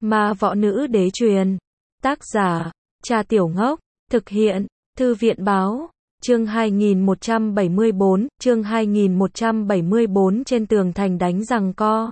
Ma võ nữ đế truyền. Tác giả, Cha Tiểu Ngốc. Thực hiện, Thư viện báo. Chương 2174, chương 2174 trên tường thành đánh giằng co.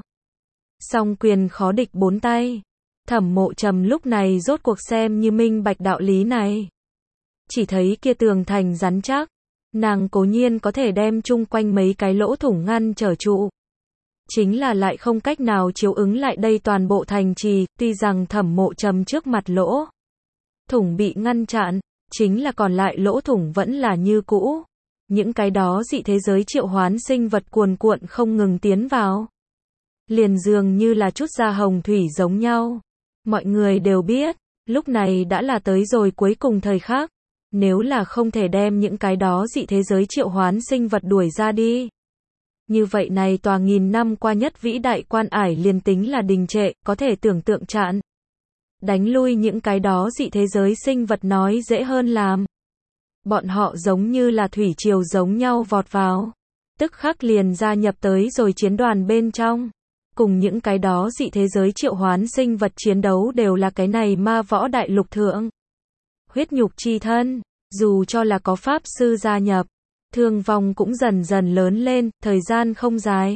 Song quyền khó địch bốn tay. Thẩm Mộ Trầm lúc này rốt cuộc xem như minh bạch đạo lý này. Chỉ thấy kia tường thành rắn chắc, nàng cố nhiên có thể đem chung quanh mấy cái lỗ thủng ngăn trở trụ. Chính là lại không cách nào chiếu ứng lại đây toàn bộ thành trì, tuy rằng Thẩm Mộ Trầm trước mặt lỗ thủng bị ngăn chặn, chính là còn lại lỗ thủng vẫn là như cũ. Những cái đó dị thế giới triệu hoán sinh vật cuồn cuộn không ngừng tiến vào. Liền dường như là chút ra hồng thủy giống nhau. Mọi người đều biết, lúc này đã là tới rồi cuối cùng thời khắc. Nếu là không thể đem những cái đó dị thế giới triệu hoán sinh vật đuổi ra đi. Như vậy này tòa nghìn năm qua nhất vĩ đại quan ải liền tính là đình trệ, có thể tưởng tượng chặn. Đánh lui những cái đó dị thế giới sinh vật nói dễ hơn làm. Bọn họ giống như là thủy triều giống nhau vọt vào. Tức khắc liền gia nhập tới rồi chiến đoàn bên trong. Cùng những cái đó dị thế giới triệu hoán sinh vật chiến đấu đều là cái này ma võ đại lục thượng. Huyết nhục chi thân, dù cho là có pháp sư gia nhập, thương vong cũng dần dần lớn lên, thời gian không dài.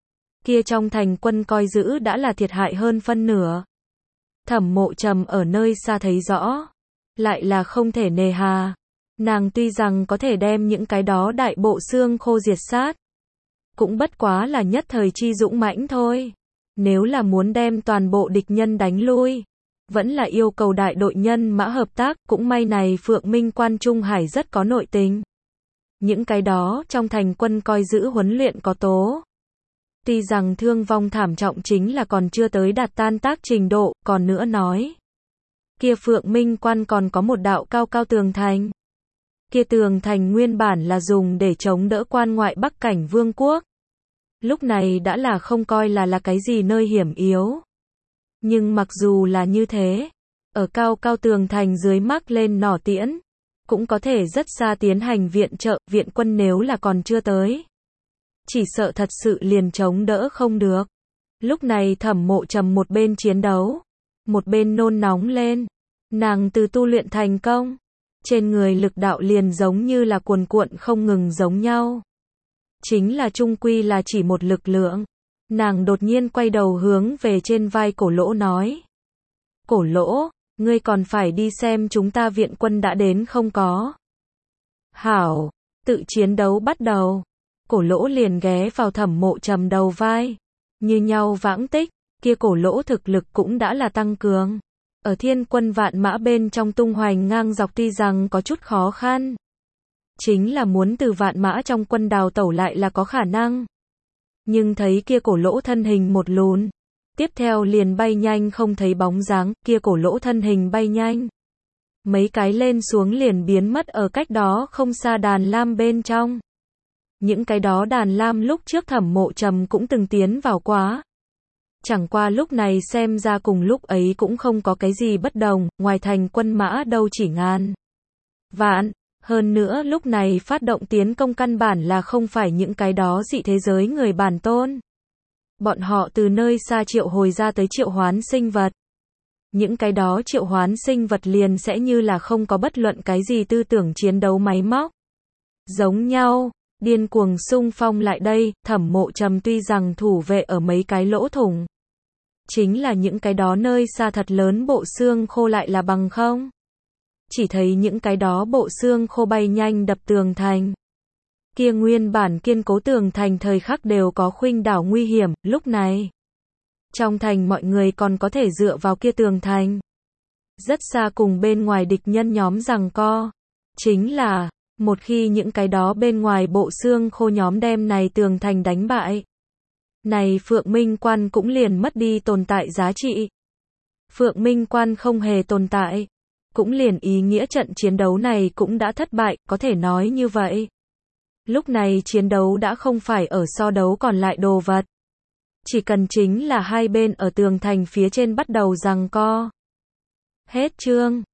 Kia trong thành quân coi giữ đã là thiệt hại hơn phân nửa. Thẩm Mộ Trầm ở nơi xa thấy rõ, lại là không thể nề hà. Nàng tuy rằng có thể đem những cái đó đại bộ xương khô diệt sát, cũng bất quá là nhất thời chi dũng mãnh thôi. Nếu là muốn đem toàn bộ địch nhân đánh lui, vẫn là yêu cầu đại đội nhân mã hợp tác, cũng may này Phượng Minh Quan Trung Hải rất có nội tình. Những cái đó trong thành quân coi giữ huấn luyện có tố. Tuy rằng thương vong thảm trọng chính là còn chưa tới đạt tan tác trình độ, còn nữa nói. Kia Phượng Minh Quan còn có một đạo cao cao tường thành. Kia tường thành nguyên bản là dùng để chống đỡ quan ngoại Bắc cảnh vương quốc. Lúc này đã là không coi là cái gì nơi hiểm yếu. Nhưng mặc dù là như thế, ở cao cao tường thành dưới mắc lên nỏ tiễn, cũng có thể rất xa tiến hành viện trợ, viện quân nếu là còn chưa tới. Chỉ sợ thật sự liền chống đỡ không được. Lúc này Thẩm Mộ Trầm một bên chiến đấu, một bên nôn nóng lên. Nàng từ tu luyện thành công, trên người lực đạo liền giống như là cuồn cuộn không ngừng giống nhau. Chính là chung quy là chỉ một lực lượng. Nàng đột nhiên quay đầu hướng về trên vai Cổ Lỗ nói. Cổ Lỗ, ngươi còn phải đi xem chúng ta viện quân đã đến không có? Hảo, tự chiến đấu bắt đầu. Cổ Lỗ liền ghé vào Thẩm Mộ Trầm đầu vai. Như nhau vãng tích, kia Cổ Lỗ thực lực cũng đã là tăng cường. Ở thiên quân vạn mã bên trong tung hoành ngang dọc tuy rằng có chút khó khăn. Chính là muốn từ vạn mã trong quân đào tẩu lại là có khả năng. Nhưng thấy kia Cổ Lỗ thân hình một lùn. Tiếp theo liền bay nhanh không thấy bóng dáng, kia Cổ Lỗ thân hình bay nhanh. Mấy cái lên xuống liền biến mất ở cách đó không xa đàn lam bên trong. Những cái đó đàn lam lúc trước Thẩm Mộ Trầm cũng từng tiến vào quá. Chẳng qua lúc này xem ra cùng lúc ấy cũng không có cái gì bất đồng, ngoài thành quân mã đâu chỉ ngàn vạn. Hơn nữa lúc này phát động tiến công căn bản là không phải những cái đó dị thế giới người bản tôn. Bọn họ từ nơi xa triệu hồi ra tới triệu hoán sinh vật. Những cái đó triệu hoán sinh vật liền sẽ như là không có bất luận cái gì tư tưởng chiến đấu máy móc. Giống nhau, điên cuồng xung phong lại đây, Thẩm Mộ Trầm tuy rằng thủ vệ ở mấy cái lỗ thủng. Chính là những cái đó nơi xa thật lớn bộ xương khô lại là bằng không. Chỉ thấy những cái đó bộ xương khô bay nhanh đập tường thành. Kia nguyên bản kiên cố tường thành thời khắc đều có khuynh đảo nguy hiểm, lúc này. Trong thành mọi người còn có thể dựa vào kia tường thành. Rất xa cùng bên ngoài địch nhân nhóm giằng co. Chính là, một khi những cái đó bên ngoài bộ xương khô nhóm đem này tường thành đánh bại. Này Phượng Minh Quan cũng liền mất đi tồn tại giá trị. Phượng Minh Quan không hề tồn tại. Cũng liền ý nghĩa trận chiến đấu này cũng đã thất bại, có thể nói như vậy. Lúc này chiến đấu đã không phải ở so đấu còn lại đồ vật. Chỉ cần chính là hai bên ở tường thành phía trên bắt đầu giằng co. Hết chương.